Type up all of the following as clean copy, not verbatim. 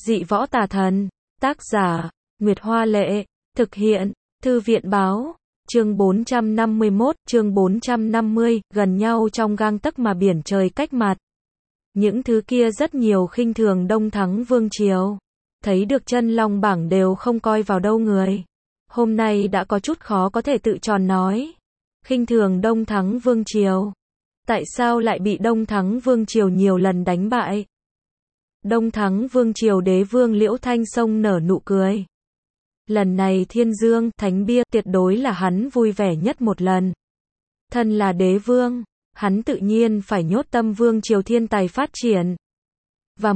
Dị võ tà thần. Tác giả, Nguyệt Hoa Lệ. Thực hiện, Thư viện Báo. Chương 451, chương 450, gần nhau trong gang tấc mà biển trời cách mặt. Những thứ kia rất nhiều khinh thường Đông Thắng Vương Triều. Thấy được chân long bảng đều không coi vào đâu người. Hôm nay đã có chút khó có thể tự tròn nói. Khinh thường Đông Thắng Vương Triều. Tại sao lại bị Đông Thắng Vương Triều nhiều lần đánh bại? Đông Thắng Vương Triều đế vương Liễu Thanh Sông nở nụ cười. Lần này Thiên Dương, Thánh Bia tuyệt đối là hắn vui vẻ nhất một lần. Thân là đế vương, hắn tự nhiên phải nhốt tâm Vương Triều thiên tài phát triển. Và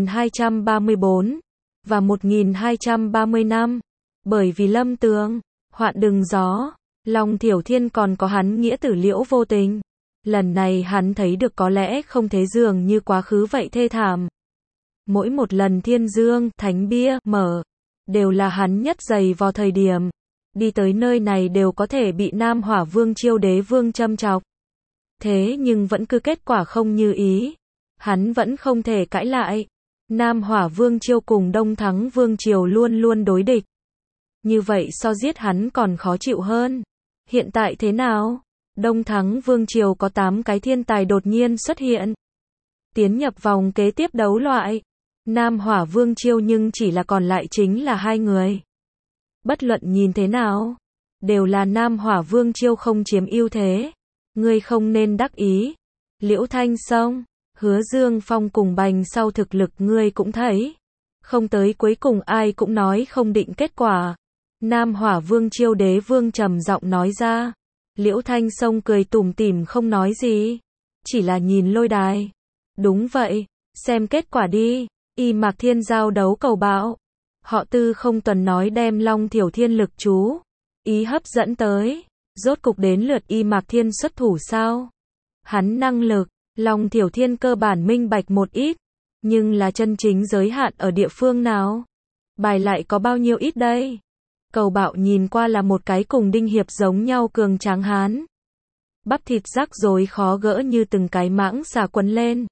1234, và 1230 năm, bởi vì Lâm Tường, Hoạn Đừng Gió, Long Thiểu Thiên còn có hắn nghĩa tử Liễu Vô Tình. Lần này hắn thấy được có lẽ không thế dường như quá khứ vậy thê thảm. Mỗi một lần Thiên Dương, Thánh Bia, mở, đều là hắn nhất dày vào thời điểm. Đi tới nơi này đều có thể bị Nam Hỏa Vương Triều đế vương châm chọc. Thế nhưng vẫn cứ kết quả không như ý. Hắn vẫn không thể cãi lại. Nam Hỏa Vương Triều cùng Đông Thắng Vương Triều luôn luôn đối địch. Như vậy so giết hắn còn khó chịu hơn. Hiện tại thế nào? Đông Thắng Vương Triều có 8 cái thiên tài đột nhiên xuất hiện. Tiến nhập vòng kế tiếp đấu loại. Nam Hỏa Vương Triều nhưng chỉ là còn lại chính là 2 người. Bất luận nhìn thế nào, đều là Nam Hỏa Vương Triều không chiếm ưu thế. Ngươi không nên đắc ý. Liễu Thanh Sông, Hứa Dương Phong cùng Bành sau thực lực ngươi cũng thấy. Không tới cuối cùng ai cũng nói không định kết quả. Nam Hỏa Vương Triều đế vương trầm giọng nói ra. Liễu Thanh Sông cười tủm tỉm không nói gì. Chỉ là nhìn lôi đài. Đúng vậy, xem kết quả đi. Y Mạc Thiên giao đấu cầu bạo. Họ Tư không tuần nói đem Long Thiểu Thiên lực chú ý hấp dẫn tới. Rốt cục đến lượt Y Mạc Thiên xuất thủ sao? Hắn năng lực, Long Thiểu Thiên cơ bản minh bạch một ít. Nhưng là chân chính giới hạn ở địa phương nào? Bài lại có bao nhiêu ít đây? Cầu bạo nhìn qua là một cái cùng Đinh Hiệp giống nhau cường tráng hán. Bắp thịt rắc rối khó gỡ như từng cái mãng xà quấn lên.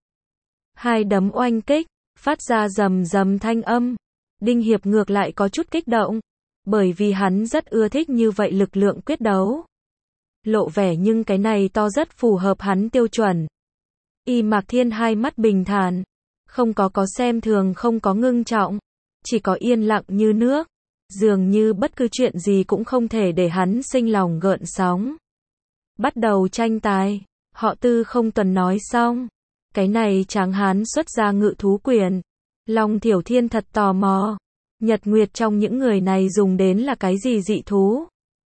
Hai đấm oanh kích, phát ra rầm rầm thanh âm. Đinh Hiệp ngược lại có chút kích động. Bởi vì hắn rất ưa thích như vậy lực lượng quyết đấu. Lộ vẻ nhưng cái này to rất phù hợp hắn tiêu chuẩn. Y Mạc Thiên hai mắt bình thản. Không có xem thường không có ngưng trọng. Chỉ có yên lặng như nước. Dường như bất cứ chuyện gì cũng không thể để hắn sinh lòng gợn sóng. Bắt đầu tranh tài. Họ Tư không tuần nói xong. Cái này tráng hán xuất ra ngự thú quyền. Long Thiểu Thiên thật tò mò. Nhật Nguyệt trong những người này dùng đến là cái gì dị thú?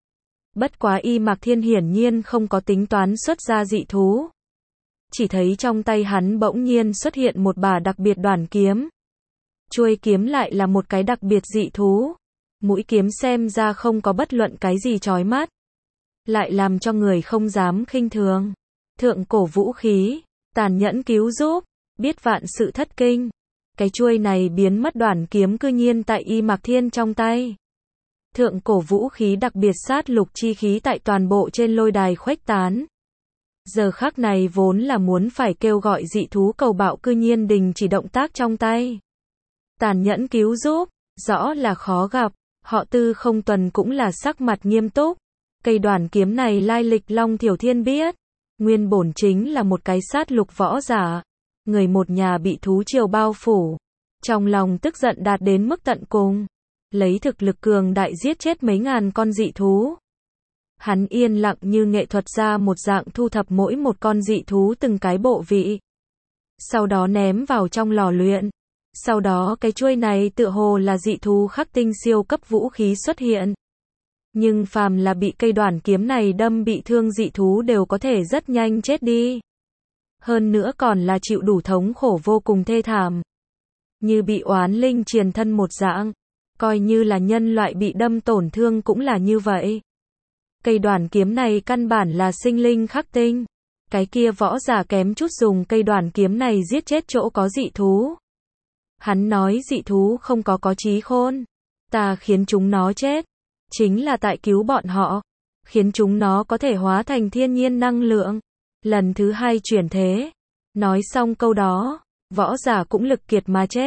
Bất quá Y Mạc Thiên hiển nhiên không có tính toán xuất ra dị thú. Chỉ thấy trong tay hắn bỗng nhiên xuất hiện một bả đặc biệt đoản kiếm. Chuôi kiếm lại là một cái đặc biệt dị thú. Mũi kiếm xem ra không có bất luận cái gì chói mắt. Lại làm cho người không dám khinh thường. Thượng cổ vũ khí, tàn nhẫn cứu giúp, biết vạn sự thất kinh. Cái chuôi này biến mất đoản kiếm cư nhiên tại Y Mạc Thiên trong tay. Thượng cổ vũ khí đặc biệt sát lục chi khí tại toàn bộ trên lôi đài khuếch tán. Giờ khắc này vốn là muốn phải kêu gọi dị thú cầu bạo cư nhiên đình chỉ động tác trong tay. Tàn nhẫn cứu giúp, rõ là khó gặp. Họ Tư không tuần cũng là sắc mặt nghiêm túc. Cây đoản kiếm này lai lịch Long Thiểu Thiên biết. Nguyên bổn chính là một cái sát lục võ giả. Người một nhà bị thú triều bao phủ. Trong lòng tức giận đạt đến mức tận cùng. Lấy thực lực cường đại giết chết mấy ngàn con dị thú. Hắn yên lặng như nghệ thuật ra một dạng thu thập mỗi một con dị thú từng cái bộ vị. Sau đó ném vào trong lò luyện. Sau đó cái chuôi này tựa hồ là dị thú khắc tinh siêu cấp vũ khí xuất hiện. Nhưng phàm là bị cây đoản kiếm này đâm bị thương dị thú đều có thể rất nhanh chết đi. Hơn nữa còn là chịu đủ thống khổ vô cùng thê thảm. Như bị oán linh triền thân một dạng. Coi như là nhân loại bị đâm tổn thương cũng là như vậy. Cây đoản kiếm này căn bản là sinh linh khắc tinh. Cái kia võ giả kém chút dùng cây đoản kiếm này giết chết chỗ có dị thú. Hắn nói dị thú không có trí khôn. Ta khiến chúng nó chết. Chính là tại cứu bọn họ. Khiến chúng nó có thể hóa thành thiên nhiên năng lượng. Lần thứ 2 chuyển thế. Nói xong câu đó, võ giả cũng lực kiệt mà chết.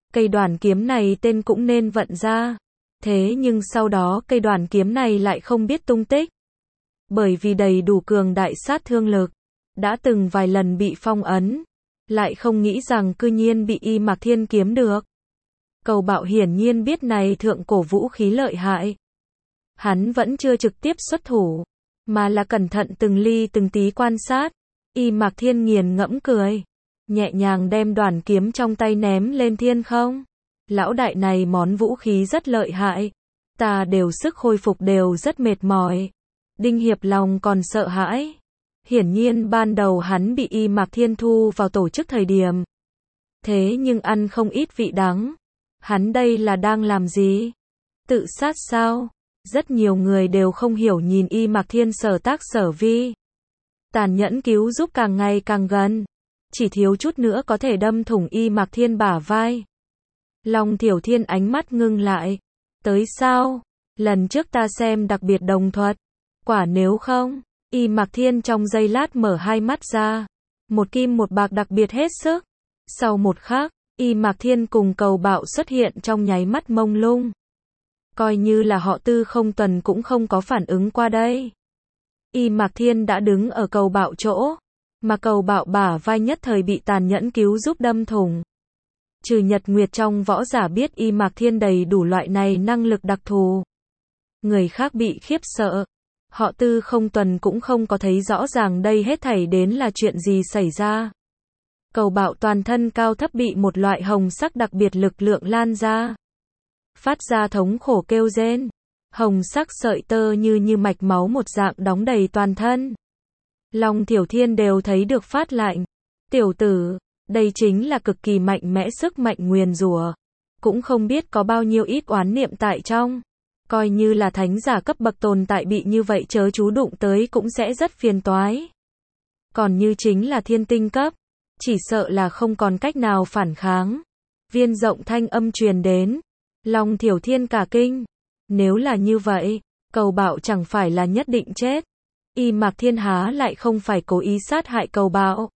Cây đoàn kiếm này tên cũng nên vận ra. Thế nhưng sau đó cây đoàn kiếm này lại không biết tung tích. Bởi vì đầy đủ cường đại sát thương lực, đã từng vài lần bị phong ấn, lại không nghĩ rằng cư nhiên bị Y Mạc Thiên kiếm được. Cầu Bạo hiển nhiên biết này thượng cổ vũ khí lợi hại. Hắn vẫn chưa trực tiếp xuất thủ, mà là cẩn thận từng ly từng tí quan sát. Y Mạc Thiên nghiền ngẫm cười, nhẹ nhàng đem đoàn kiếm trong tay ném lên thiên không. Lão đại này món vũ khí rất lợi hại, ta đều sức khôi phục đều rất mệt mỏi. Đinh Hiệp lòng còn sợ hãi. Hiển nhiên ban đầu hắn bị Y Mạc Thiên thu vào tổ chức thời điểm. Thế nhưng ăn không ít vị đắng. Hắn đây là đang làm gì? Tự sát sao? Rất nhiều người đều không hiểu nhìn Y Mạc Thiên sở tác sở vi. Tàn nhẫn cứu giúp càng ngày càng gần. Chỉ thiếu chút nữa có thể đâm thủng Y Mạc Thiên bả vai. Long Thiểu Thiên ánh mắt ngưng lại. Tới sao? Lần trước ta xem đặc biệt đồng thuật. Quả nếu không? Y Mạc Thiên trong giây lát mở hai mắt ra. Một kim một bạc đặc biệt hết sức. Sau một khắc, Y Mạc Thiên cùng Cầu Bạo xuất hiện trong nháy mắt mông lung. Coi như là họ Tư Không Tuần cũng không có phản ứng qua đây. Y Mạc Thiên đã đứng ở Cầu Bạo chỗ, mà Cầu Bạo bả vai nhất thời bị tàn nhẫn cứu giúp đâm thủng. Trừ Nhật Nguyệt trong võ giả biết Y Mạc Thiên đầy đủ loại này năng lực đặc thù. Người khác bị khiếp sợ. Họ Tư Không Tuần cũng không có thấy rõ ràng đây hết thảy đến là chuyện gì xảy ra. Cầu Bạo toàn thân cao thấp bị một loại hồng sắc đặc biệt lực lượng lan ra. Phát ra thống khổ kêu rên. Hồng sắc sợi tơ như mạch máu một dạng đóng đầy toàn thân. Long Thiểu Thiên đều thấy được phát lạnh. Tiểu tử, đây chính là cực kỳ mạnh mẽ sức mạnh nguyền rủa. Cũng không biết có bao nhiêu ít oán niệm tại trong. Coi như là thánh giả cấp bậc tồn tại bị như vậy chớ chú đụng tới cũng sẽ rất phiền toái. Còn như chính là thiên tinh cấp, chỉ sợ là không còn cách nào phản kháng. Viên rộng thanh âm truyền đến. Long Thiểu Thiên cả kinh. Nếu là như vậy, Cầu Bạo chẳng phải là nhất định chết. Y Mạc Thiên há lại không phải cố ý sát hại Cầu Bạo.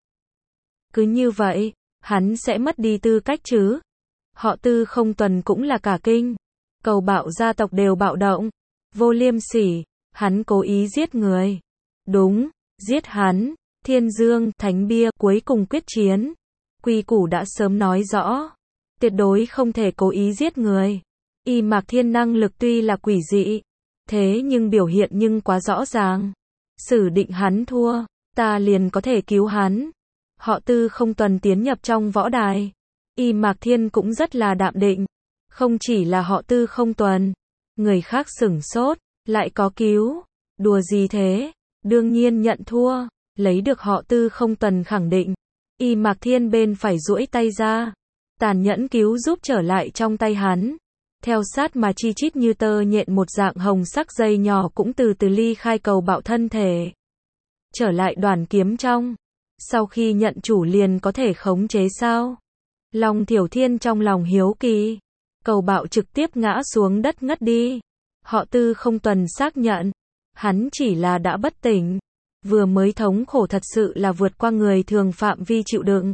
Cứ như vậy, hắn sẽ mất đi tư cách chứ. Họ Tư Không Tuần cũng là cả kinh. Cầu Bạo gia tộc đều bạo động. Vô liêm sỉ, hắn cố ý giết người. Đúng, giết hắn. Thiên Dương, Thánh Bia, cuối cùng quyết chiến. Quy củ đã sớm nói rõ. Tuyệt đối không thể cố ý giết người. Y Mạc Thiên năng lực tuy là quỷ dị, thế nhưng biểu hiện nhưng quá rõ ràng. Xử định hắn thua, ta liền có thể cứu hắn. Họ Tư Không Tuần tiến nhập trong võ đài. Y Mạc Thiên cũng rất là đạm định. Không chỉ là họ Tư Không Tuần, người khác sửng sốt, lại có cứu. Đùa gì thế? Đương nhiên nhận thua. Lấy được họ Tư Không Tuần khẳng định. Y Mạc Thiên bên phải duỗi tay ra. Tàn nhẫn cứu giúp trở lại trong tay hắn. Theo sát mà chi chít như tơ nhện một dạng hồng sắc dây nhỏ cũng từ từ ly khai Cầu Bạo thân thể. Trở lại đoàn kiếm trong. Sau khi nhận chủ liền có thể khống chế sao? Long Thiểu Thiên trong lòng hiếu kỳ. Cầu Bạo trực tiếp ngã xuống đất ngất đi. Họ Tư Không Tuần xác nhận. Hắn chỉ là đã bất tỉnh. Vừa mới thống khổ thật sự là vượt qua người thường phạm vi chịu đựng.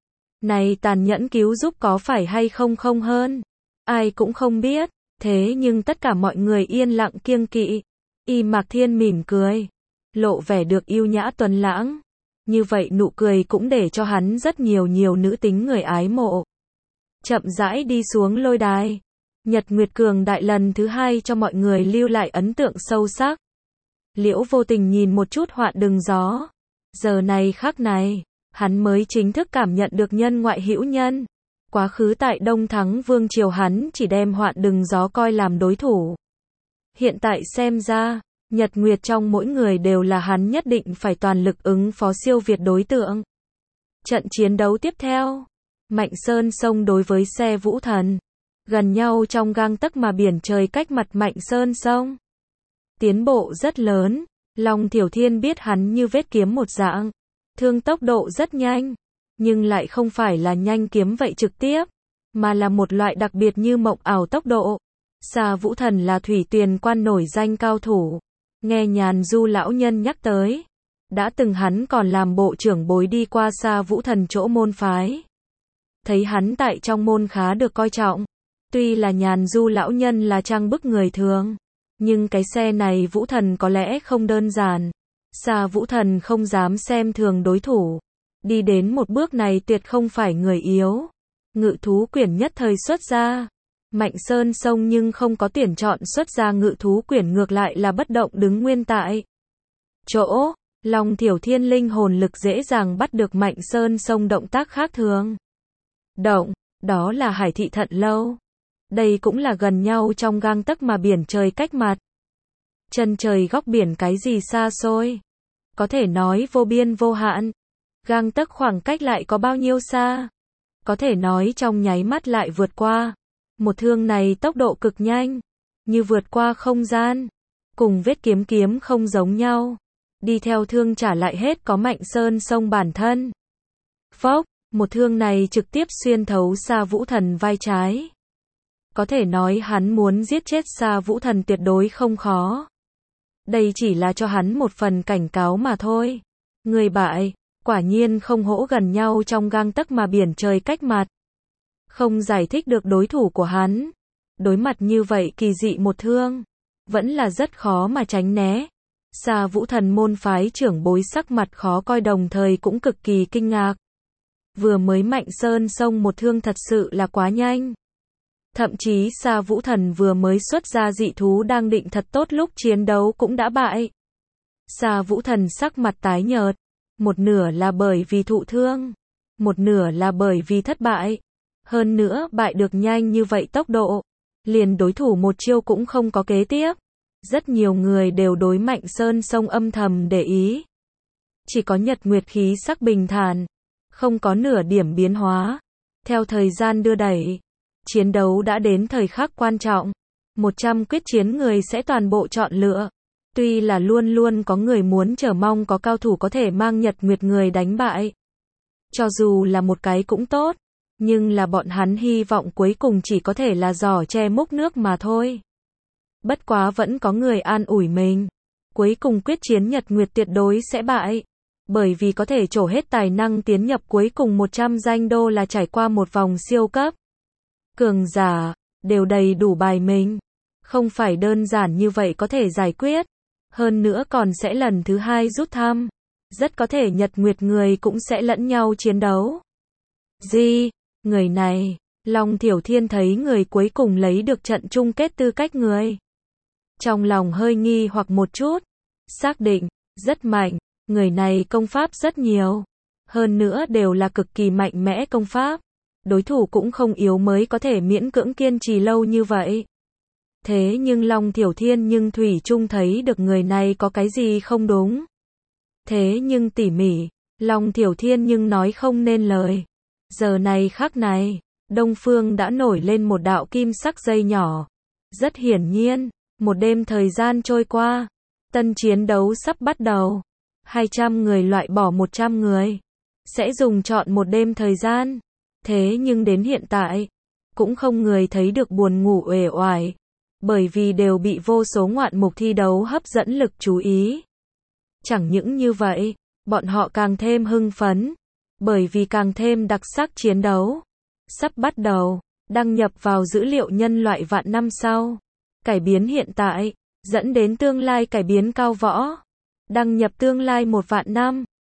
Này tàn nhẫn cứu giúp có phải hay không không hơn? Ai cũng không biết. Thế nhưng tất cả mọi người yên lặng kiêng kỵ. Y Mạc Thiên mỉm cười. Lộ vẻ được yêu nhã tuấn lãng. Như vậy nụ cười cũng để cho hắn rất nhiều nữ tính người ái mộ. Chậm rãi đi xuống lôi đài. Nhật Nguyệt cường đại lần thứ hai cho mọi người lưu lại ấn tượng sâu sắc. Liễu Vô Tình nhìn một chút Hoạn Đừng Gió. Giờ này khắc này, hắn mới chính thức cảm nhận được nhân ngoại hữu nhân. Quá khứ tại Đông Thắng Vương Triều hắn chỉ đem Hoạn Đừng Gió coi làm đối thủ. Hiện tại xem ra, Nhật Nguyệt trong mỗi người đều là hắn nhất định phải toàn lực ứng phó siêu việt đối tượng. Trận chiến đấu tiếp theo, Mạnh Sơn Sông đối với Xe Vũ Thần. Gần nhau trong gang tấc mà biển trời cách mặt Mạnh Sơn Sông. Tiến bộ rất lớn, Long Thiểu Thiên biết hắn như vết kiếm một dạng. Thương tốc độ rất nhanh, nhưng lại không phải là nhanh kiếm vậy trực tiếp, mà là một loại đặc biệt như mộng ảo tốc độ. Xa Vũ Thần là Thủy Tuyền Quan nổi danh cao thủ. Nghe Nhàn Du lão nhân nhắc tới, đã từng hắn còn làm bộ trưởng bối đi qua Xa Vũ Thần chỗ môn phái. thấy hắn tại trong môn khá được coi trọng. Tuy là nhàn du lão nhân là trang bức người thường, nhưng cái xe này Vũ Thần có lẽ không đơn giản. Sa Vũ Thần không dám xem thường đối thủ. Đi đến một bước này tuyệt không phải người yếu. Ngự thú quyển nhất thời xuất ra. Mạnh Sơn Sông nhưng không có tuyển chọn xuất ra ngự thú quyển, ngược lại là bất động đứng nguyên tại chỗ. Long Thiểu Thiên linh hồn lực dễ dàng bắt được Mạnh Sơn Sông động tác khác thường. Động, đó là Hải Thị Thận Lâu. Đây cũng là gần nhau trong gang tấc mà biển trời cách mặt. Chân trời góc biển cái gì xa xôi. Có thể nói vô biên vô hạn. Gang tấc khoảng cách lại có bao nhiêu xa. Có thể nói trong nháy mắt lại vượt qua. Một thương này tốc độ cực nhanh. Như vượt qua không gian. Cùng vết kiếm kiếm không giống nhau. Đi theo thương trả lại hết có Mạnh Sơn Sông bản thân. Phốc, một thương này trực tiếp xuyên thấu Sa Vũ Thần vai trái. Có thể nói hắn muốn giết chết Sa Vũ Thần tuyệt đối không khó. Đây chỉ là cho hắn một phần cảnh cáo mà thôi. Người bại, quả nhiên không hỗ gần nhau trong gang tấc mà biển trời cách mặt. Không giải thích được đối thủ của hắn. Đối mặt như vậy kỳ dị một thương, vẫn là rất khó mà tránh né. Sa Vũ Thần môn phái trưởng bối sắc mặt khó coi, đồng thời cũng cực kỳ kinh ngạc. Vừa mới Mạnh Sơn Sông một thương thật sự là quá nhanh. Thậm chí Sa Vũ Thần vừa mới xuất ra dị thú đang định thật tốt lúc chiến đấu cũng đã bại. Sa Vũ Thần sắc mặt tái nhợt. Một nửa là bởi vì thụ thương. Một nửa là bởi vì thất bại. Hơn nữa bại được nhanh như vậy tốc độ. Liền đối thủ một chiêu cũng không có kế tiếp. Rất nhiều người đều đối Mạnh Sơn Sông âm thầm để ý. Chỉ có Nhật Nguyệt khí sắc bình thản. Không có nửa điểm biến hóa. Theo thời gian đưa đẩy, chiến đấu đã đến thời khắc quan trọng. 100 quyết chiến người sẽ toàn bộ chọn lựa. Tuy là luôn luôn có người muốn chờ mong có cao thủ có thể mang Nhật Nguyệt người đánh bại. Cho dù là một cái cũng tốt. Nhưng là bọn hắn hy vọng cuối cùng chỉ có thể là giỏ che múc nước mà thôi. Bất quá vẫn có người an ủi mình. Cuối cùng quyết chiến Nhật Nguyệt tuyệt đối sẽ bại. Bởi vì có thể trổ hết tài năng tiến nhập cuối cùng 100 danh đô là trải qua một vòng siêu cấp. Cường giả, đều đầy đủ bài mình. Không phải đơn giản như vậy có thể giải quyết. Hơn nữa còn sẽ lần thứ 2 rút thăm. Rất có thể Nhật Nguyệt người cũng sẽ lẫn nhau chiến đấu. Gì? Người này, Long Thiểu Thiên thấy người cuối cùng lấy được trận chung kết tư cách người. Trong lòng hơi nghi hoặc một chút. Xác định, rất mạnh. Người này công pháp rất nhiều. Hơn nữa đều là cực kỳ mạnh mẽ công pháp. Đối thủ cũng không yếu mới có thể miễn cưỡng kiên trì lâu như vậy. Thế nhưng Long Thiểu Thiên nhưng thủy chung thấy được người này có cái gì không đúng. Thế nhưng tỉ mỉ, Long Thiểu Thiên nhưng nói không nên lời. Giờ này khắc này, Đông Phương đã nổi lên một đạo kim sắc dây nhỏ. Rất hiển nhiên, một đêm thời gian trôi qua. Tân chiến đấu sắp bắt đầu. 200 người loại bỏ 100 người. Sẽ dùng trọn một đêm thời gian. Thế nhưng đến hiện tại, cũng không người thấy được buồn ngủ uể oải. Bởi vì đều bị vô số ngoạn mục thi đấu hấp dẫn lực chú ý. Chẳng những như vậy, bọn họ càng thêm hưng phấn. Bởi vì càng thêm đặc sắc chiến đấu. Sắp bắt đầu, đăng nhập vào dữ liệu nhân loại vạn năm sau. Cải biến hiện tại, dẫn đến tương lai cải biến cao võ. Đăng nhập tương lai 1 vạn năm.